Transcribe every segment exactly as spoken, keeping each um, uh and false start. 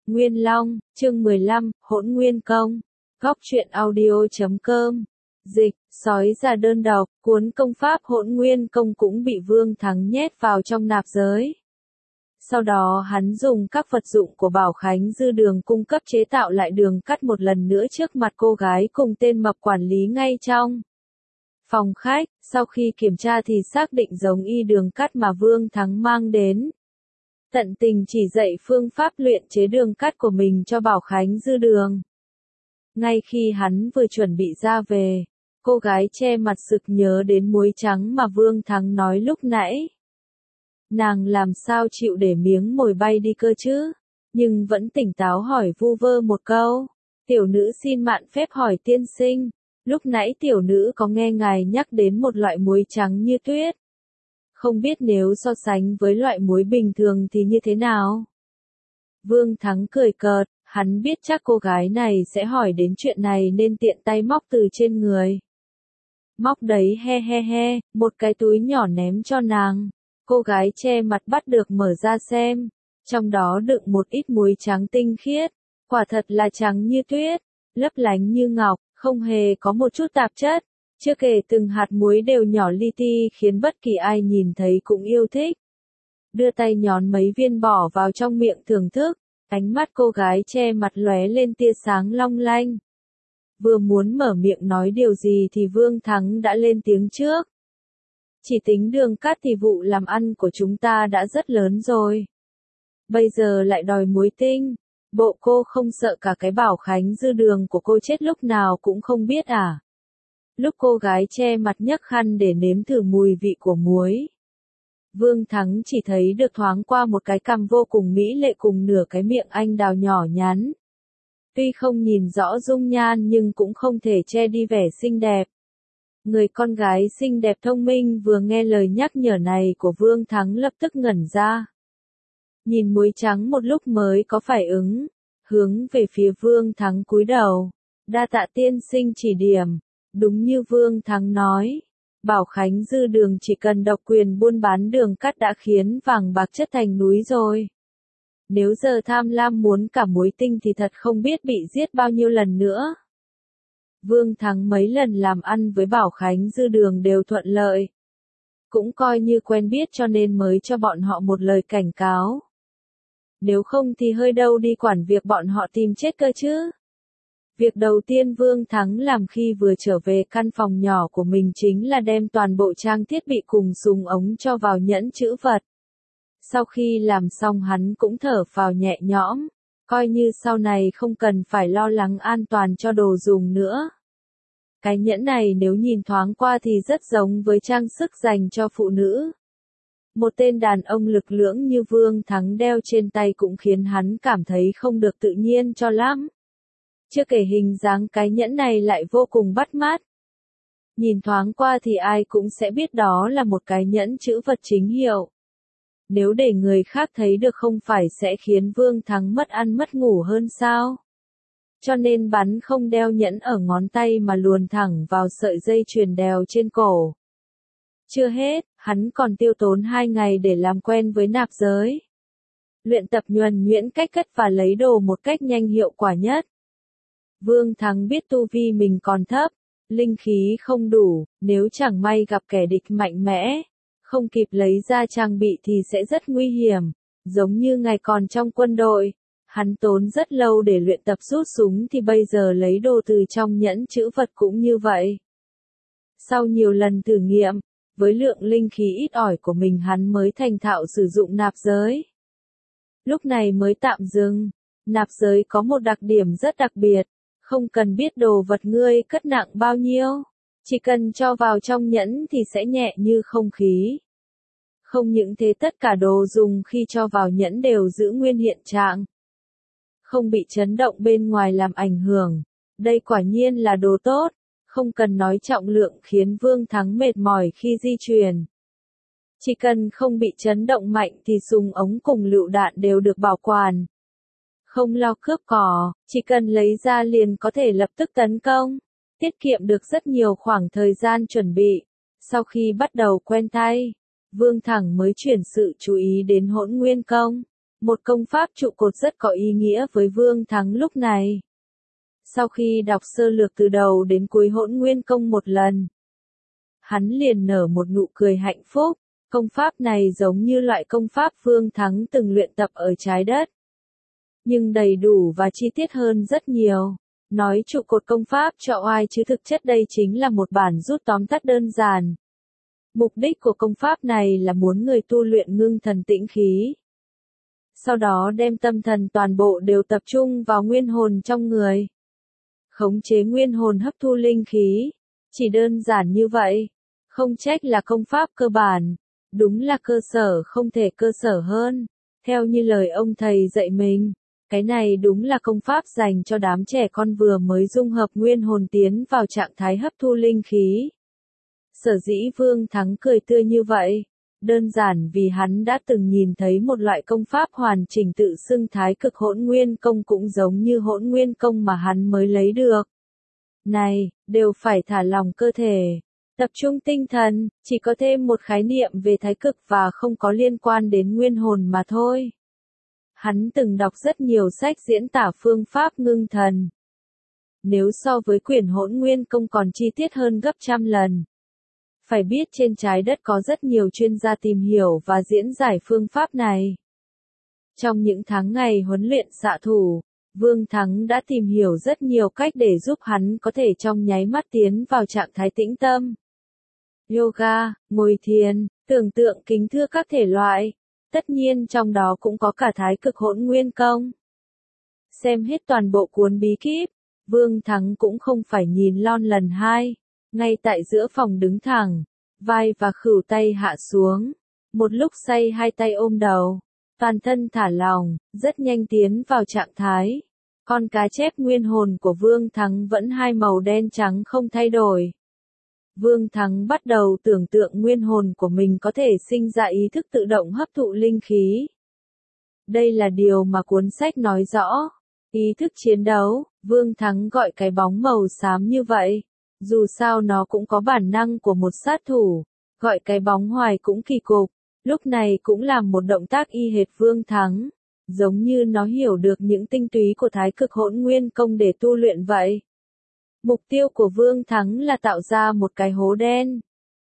Nguyên Long, chương mười lăm, Hỗn Nguyên Công. Góc truyện audio chấm com. Dịch, sói già đơn độc, cuốn công pháp Hỗn Nguyên Công cũng bị Vương Thắng nhét vào trong nạp giới. Sau đó hắn dùng các vật dụng của Bảo Khánh Dư Đường cung cấp chế tạo lại đường cắt một lần nữa trước mặt cô gái cùng tên mập quản lý ngay trong phòng khách. Sau khi kiểm tra thì xác định giống y đường cắt mà Vương Thắng mang đến. Tận tình chỉ dạy phương pháp luyện chế đường cắt của mình cho Bảo Khánh Dư Đường. Ngay khi hắn vừa chuẩn bị ra về, cô gái che mặt sực nhớ đến muối trắng mà Vương Thắng nói lúc nãy. Nàng làm sao chịu để miếng mồi bay đi cơ chứ, nhưng vẫn tỉnh táo hỏi vu vơ một câu. Tiểu nữ xin mạn phép hỏi tiên sinh, lúc nãy tiểu nữ có nghe ngài nhắc đến một loại muối trắng như tuyết. Không biết nếu so sánh với loại muối bình thường thì như thế nào? Vương Thắng cười cợt, hắn biết chắc cô gái này sẽ hỏi đến chuyện này nên tiện tay móc từ trên người. Móc đấy he he he, một cái túi nhỏ ném cho nàng. Cô gái che mặt bắt được mở ra xem, trong đó đựng một ít muối trắng tinh khiết, quả thật là trắng như tuyết, lấp lánh như ngọc, không hề có một chút tạp chất. Chưa kể từng hạt muối đều nhỏ li ti khiến bất kỳ ai nhìn thấy cũng yêu thích. Đưa tay nhón mấy viên bỏ vào trong miệng thưởng thức, ánh mắt cô gái che mặt lóe lên tia sáng long lanh. Vừa muốn mở miệng nói điều gì thì Vương Thắng đã lên tiếng trước. Chỉ tính đường cát thì vụ làm ăn của chúng ta đã rất lớn rồi. Bây giờ lại đòi muối tinh, bộ cô không sợ cả cái Bảo Khánh Dư Đường của cô chết lúc nào cũng không biết à? Lúc cô gái che mặt nhấc khăn để nếm thử mùi vị của muối, Vương Thắng chỉ thấy được thoáng qua một cái cằm vô cùng mỹ lệ cùng nửa cái miệng anh đào nhỏ nhắn. Tuy không nhìn rõ dung nhan nhưng cũng không thể che đi vẻ xinh đẹp. Người con gái xinh đẹp thông minh vừa nghe lời nhắc nhở này của Vương Thắng lập tức ngẩn ra. Nhìn muối trắng một lúc mới có phản ứng, hướng về phía Vương Thắng cúi đầu. Đa tạ tiên sinh chỉ điểm. Đúng như Vương Thắng nói, Bảo Khánh Dư Đường chỉ cần độc quyền buôn bán đường cát đã khiến vàng bạc chất thành núi rồi. Nếu giờ tham lam muốn cả muối tinh thì thật không biết bị giết bao nhiêu lần nữa. Vương Thắng mấy lần làm ăn với Bảo Khánh Dư Đường đều thuận lợi. Cũng coi như quen biết cho nên mới cho bọn họ một lời cảnh cáo. Nếu không thì hơi đâu đi quản việc bọn họ tìm chết cơ chứ. Việc đầu tiên Vương Thắng làm khi vừa trở về căn phòng nhỏ của mình chính là đem toàn bộ trang thiết bị cùng súng ống cho vào nhẫn trữ vật. Sau khi làm xong hắn cũng thở phào nhẹ nhõm, coi như sau này không cần phải lo lắng an toàn cho đồ dùng nữa. Cái nhẫn này nếu nhìn thoáng qua thì rất giống với trang sức dành cho phụ nữ. Một tên đàn ông lực lưỡng như Vương Thắng đeo trên tay cũng khiến hắn cảm thấy không được tự nhiên cho lắm. Chưa kể hình dáng cái nhẫn này lại vô cùng bắt mắt. Nhìn thoáng qua thì ai cũng sẽ biết đó là một cái nhẫn trữ vật chính hiệu. Nếu để người khác thấy được không phải sẽ khiến Vương Thắng mất ăn mất ngủ hơn sao? Cho nên bắn không đeo nhẫn ở ngón tay mà luồn thẳng vào sợi dây chuyền đeo trên cổ. Chưa hết, hắn còn tiêu tốn hai ngày để làm quen với nạp giới. Luyện tập nhuần nhuyễn cách cất và lấy đồ một cách nhanh hiệu quả nhất. Vương Thắng biết tu vi mình còn thấp, linh khí không đủ, nếu chẳng may gặp kẻ địch mạnh mẽ, không kịp lấy ra trang bị thì sẽ rất nguy hiểm. Giống như ngày còn trong quân đội, hắn tốn rất lâu để luyện tập rút súng thì bây giờ lấy đồ từ trong nhẫn trữ vật cũng như vậy. Sau nhiều lần thử nghiệm, với lượng linh khí ít ỏi của mình hắn mới thành thạo sử dụng nạp giới. Lúc này mới tạm dừng, nạp giới có một đặc điểm rất đặc biệt. Không cần biết đồ vật ngươi cất nặng bao nhiêu, chỉ cần cho vào trong nhẫn thì sẽ nhẹ như không khí. Không những thế tất cả đồ dùng khi cho vào nhẫn đều giữ nguyên hiện trạng. Không bị chấn động bên ngoài làm ảnh hưởng. Đây quả nhiên là đồ tốt, không cần nói trọng lượng khiến Vương Thắng mệt mỏi khi di chuyển. Chỉ cần không bị chấn động mạnh thì súng ống cùng lựu đạn đều được bảo quản. Không lo cướp cỏ, chỉ cần lấy ra liền có thể lập tức tấn công, tiết kiệm được rất nhiều khoảng thời gian chuẩn bị. Sau khi bắt đầu quen tay, Vương Thắng mới chuyển sự chú ý đến Hỗn Nguyên Công. Một công pháp trụ cột rất có ý nghĩa với Vương Thắng lúc này. Sau khi đọc sơ lược từ đầu đến cuối Hỗn Nguyên Công một lần, hắn liền nở một nụ cười hạnh phúc. Công pháp này giống như loại công pháp Vương Thắng từng luyện tập ở trái đất, nhưng đầy đủ và chi tiết hơn rất nhiều. Nói trụ cột công pháp cho oai chứ thực chất đây chính là một bản rút tóm tắt đơn giản. Mục đích của công pháp này là muốn người tu luyện ngưng thần tĩnh khí. Sau đó đem tâm thần toàn bộ đều tập trung vào nguyên hồn trong người. Khống chế nguyên hồn hấp thu linh khí. Chỉ đơn giản như vậy. Không trách là công pháp cơ bản. Đúng là cơ sở không thể cơ sở hơn. Theo như lời ông thầy dạy mình, cái này đúng là công pháp dành cho đám trẻ con vừa mới dung hợp nguyên hồn tiến vào trạng thái hấp thu linh khí. Sở dĩ Vương Thắng cười tươi như vậy, đơn giản vì hắn đã từng nhìn thấy một loại công pháp hoàn chỉnh tự xưng Thái Cực Hỗn Nguyên Công cũng giống như Hỗn Nguyên Công mà hắn mới lấy được. Này, đều phải thả lỏng cơ thể, tập trung tinh thần, chỉ có thêm một khái niệm về thái cực và không có liên quan đến nguyên hồn mà thôi. Hắn từng đọc rất nhiều sách diễn tả phương pháp ngưng thần. Nếu so với quyển Hỗn Nguyên Công còn chi tiết hơn gấp trăm lần. Phải biết trên trái đất có rất nhiều chuyên gia tìm hiểu và diễn giải phương pháp này. Trong những tháng ngày huấn luyện xạ thủ, Vương Thắng đã tìm hiểu rất nhiều cách để giúp hắn có thể trong nháy mắt tiến vào trạng thái tĩnh tâm. Yoga, ngồi thiền, tưởng tượng kính thưa các thể loại. Tất nhiên trong đó cũng có cả Thái Cực Hỗn Nguyên Công. Xem hết toàn bộ cuốn bí kíp, Vương Thắng cũng không phải nhìn lon lần hai. Ngay tại giữa phòng đứng thẳng, vai và khuỷu tay hạ xuống. Một lúc xoay hai tay ôm đầu, toàn thân thả lỏng, rất nhanh tiến vào trạng thái. Con cá chép nguyên hồn của Vương Thắng vẫn hai màu đen trắng không thay đổi. Vương Thắng bắt đầu tưởng tượng nguyên hồn của mình có thể sinh ra ý thức tự động hấp thụ linh khí. Đây là điều mà cuốn sách nói rõ. Ý thức chiến đấu, Vương Thắng gọi cái bóng màu xám như vậy. Dù sao nó cũng có bản năng của một sát thủ, gọi cái bóng hoài cũng kỳ cục. Lúc này cũng làm một động tác y hệt Vương Thắng, giống như nó hiểu được những tinh túy của Thái Cực Hỗn Nguyên Công để tu luyện vậy. Mục tiêu của Vương Thắng là tạo ra một cái hố đen.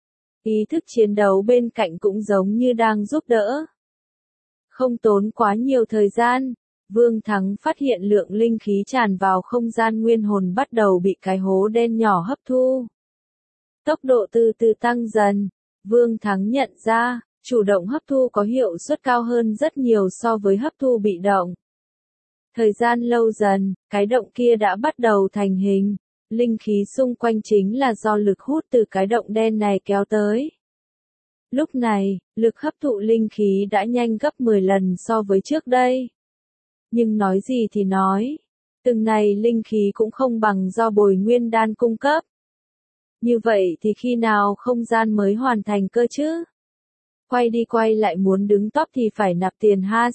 Ý thức chiến đấu bên cạnh cũng giống như đang giúp đỡ. Không tốn quá nhiều thời gian, Vương Thắng phát hiện lượng linh khí tràn vào không gian nguyên hồn bắt đầu bị cái hố đen nhỏ hấp thu. Tốc độ từ từ tăng dần, Vương Thắng nhận ra, chủ động hấp thu có hiệu suất cao hơn rất nhiều so với hấp thu bị động. Thời gian lâu dần, cái động kia đã bắt đầu thành hình. Linh khí xung quanh chính là do lực hút từ cái động đen này kéo tới. Lúc này, lực hấp thụ linh khí đã nhanh gấp mười lần so với trước đây. Nhưng nói gì thì nói, từng này linh khí cũng không bằng do Bồi Nguyên Đan cung cấp. Như vậy thì khi nào không gian mới hoàn thành cơ chứ? Quay đi quay lại muốn đứng top thì phải nạp tiền ha.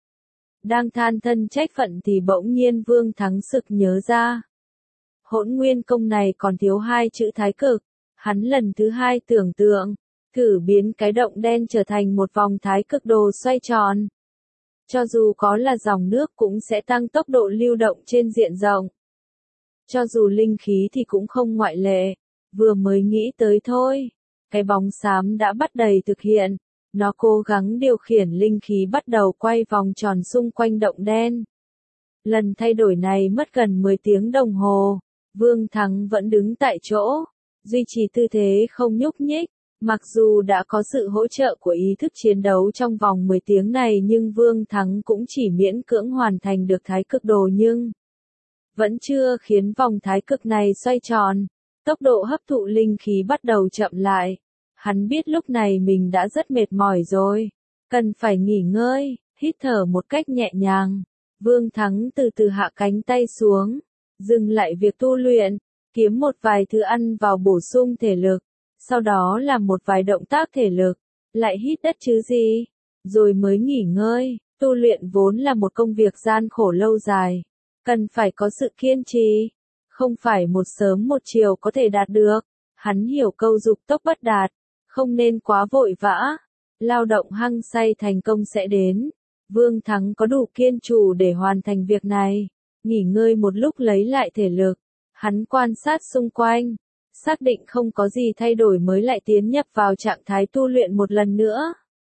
Đang than thân trách phận thì bỗng nhiên Vương Thắng sực nhớ ra. Hỗn Nguyên Công này còn thiếu hai chữ Thái Cực. Hắn lần thứ hai tưởng tượng, thử biến cái động đen trở thành một vòng Thái Cực đồ xoay tròn. Cho dù có là dòng nước cũng sẽ tăng tốc độ lưu động trên diện rộng. Cho dù linh khí thì cũng không ngoại lệ. Vừa mới nghĩ tới thôi. Cái bóng xám đã bắt đầy thực hiện. Nó cố gắng điều khiển linh khí bắt đầu quay vòng tròn xung quanh động đen. Lần thay đổi này mất gần mười tiếng đồng hồ. Vương Thắng vẫn đứng tại chỗ, duy trì tư thế không nhúc nhích. Mặc dù đã có sự hỗ trợ của ý thức chiến đấu trong vòng mười tiếng này nhưng Vương Thắng cũng chỉ miễn cưỡng hoàn thành được Thái Cực đồ nhưng vẫn chưa khiến vòng Thái Cực này xoay tròn. Tốc độ hấp thụ linh khí bắt đầu chậm lại. Hắn biết lúc này mình đã rất mệt mỏi rồi, cần phải nghỉ ngơi, hít thở một cách nhẹ nhàng. Vương Thắng từ từ hạ cánh tay xuống, dừng lại việc tu luyện, kiếm một vài thứ ăn vào bổ sung thể lực, sau đó làm một vài động tác thể lực, lại hít đất chứ gì, rồi mới nghỉ ngơi. Tu luyện vốn là một công việc gian khổ lâu dài, cần phải có sự kiên trì, không phải một sớm một chiều có thể đạt được. Hắn hiểu câu dục tốc bất đạt, không nên quá vội vã, lao động hăng say thành công sẽ đến, Vương Thắng có đủ kiên trù để hoàn thành việc này. Nghỉ ngơi một lúc lấy lại thể lực. Hắn quan sát xung quanh. Xác định không có gì thay đổi mới lại tiến nhập vào trạng thái tu luyện một lần nữa.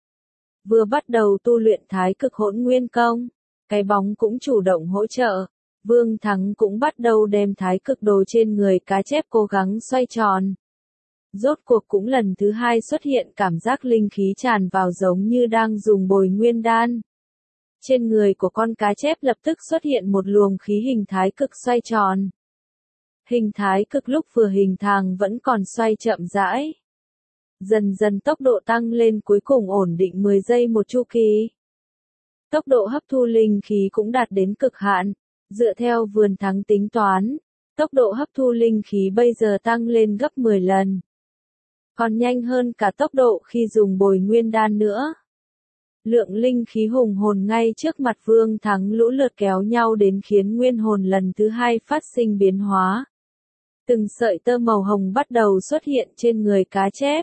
Vừa bắt đầu tu luyện thái cực hỗn nguyên công. Cái bóng cũng chủ động hỗ trợ. Vương Thắng cũng bắt đầu đem thái cực đồ trên người cá chép cố gắng xoay tròn. Rốt cuộc cũng lần thứ hai xuất hiện cảm giác linh khí tràn vào giống như đang dùng bồi nguyên đan. Trên người của con cá chép lập tức xuất hiện một luồng khí hình thái cực xoay tròn. Hình thái cực lúc vừa hình thành vẫn còn xoay chậm rãi. Dần dần tốc độ tăng lên cuối cùng ổn định mười giây một chu kỳ. Tốc độ hấp thu linh khí cũng đạt đến cực hạn. Dựa theo Vườn Thắng tính toán, tốc độ hấp thu linh khí bây giờ tăng lên gấp mười lần. Còn nhanh hơn cả tốc độ khi dùng bồi nguyên đan nữa. Lượng linh khí hùng hồn ngay trước mặt Vương Thắng lũ lượt kéo nhau đến khiến nguyên hồn lần thứ hai phát sinh biến hóa. Từng sợi tơ màu hồng bắt đầu xuất hiện trên người cá chép.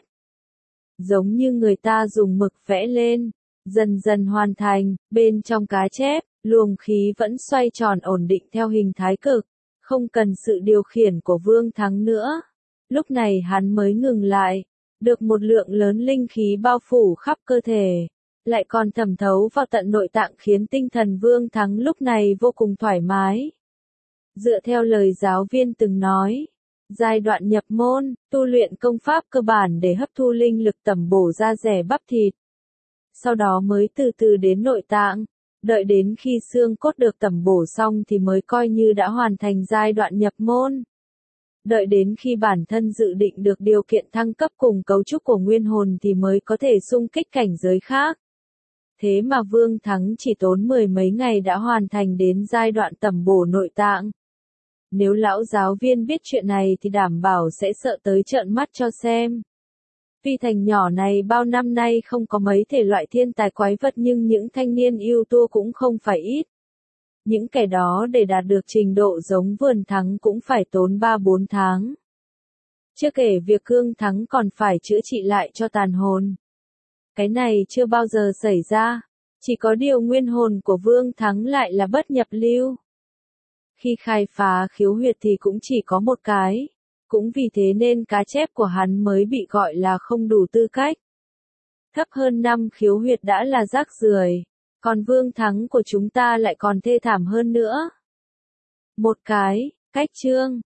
Giống như người ta dùng mực vẽ lên, dần dần hoàn thành, bên trong cá chép, luồng khí vẫn xoay tròn ổn định theo hình thái cực, không cần sự điều khiển của Vương Thắng nữa. Lúc này hắn mới ngừng lại, được một lượng lớn linh khí bao phủ khắp cơ thể, lại còn thẩm thấu vào tận nội tạng khiến tinh thần Vương Thắng lúc này vô cùng thoải mái. Dựa theo lời giáo viên từng nói, giai đoạn nhập môn, tu luyện công pháp cơ bản để hấp thu linh lực tẩm bổ da dẻ bắp thịt. Sau đó mới từ từ đến nội tạng, đợi đến khi xương cốt được tẩm bổ xong thì mới coi như đã hoàn thành giai đoạn nhập môn. Đợi đến khi bản thân dự định được điều kiện thăng cấp cùng cấu trúc của nguyên hồn thì mới có thể xung kích cảnh giới khác. Thế mà Vương Thắng chỉ tốn mười mấy ngày đã hoàn thành đến giai đoạn tẩm bổ nội tạng. Nếu lão giáo viên biết chuyện này thì đảm bảo sẽ sợ tới trợn mắt cho xem. Phi Thành nhỏ này bao năm nay không có mấy thể loại thiên tài quái vật nhưng những thanh niên yêu tu cũng không phải ít. Những kẻ đó để đạt được trình độ giống Vườn Thắng cũng phải tốn ba bốn tháng. Chưa kể việc Cương Thắng còn phải chữa trị lại cho tàn hồn. Cái này chưa bao giờ xảy ra, chỉ có điều nguyên hồn của Vương Thắng lại là bất nhập lưu. Khi khai phá khiếu huyệt thì cũng chỉ có một cái, cũng vì thế nên cá chép của hắn mới bị gọi là không đủ tư cách. Thấp hơn năm khiếu huyệt đã là rác rưởi, còn Vương Thắng của chúng ta lại còn thê thảm hơn nữa. Một cái, cách chương.